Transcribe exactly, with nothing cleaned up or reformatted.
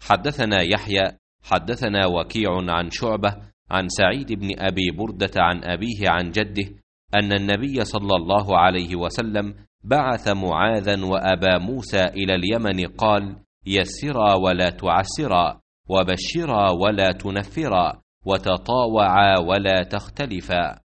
حدثنا يحيى حدثنا وكيع عن شعبة عن سعيد بن أبي بردة عن أبيه عن جده أن النبي صلى الله عليه وسلم بعث معاذا وأبا موسى إلى اليمن قال: يسرا ولا تعسرا، وبشرا ولا تنفرا، وتطاوعا ولا تختلفا.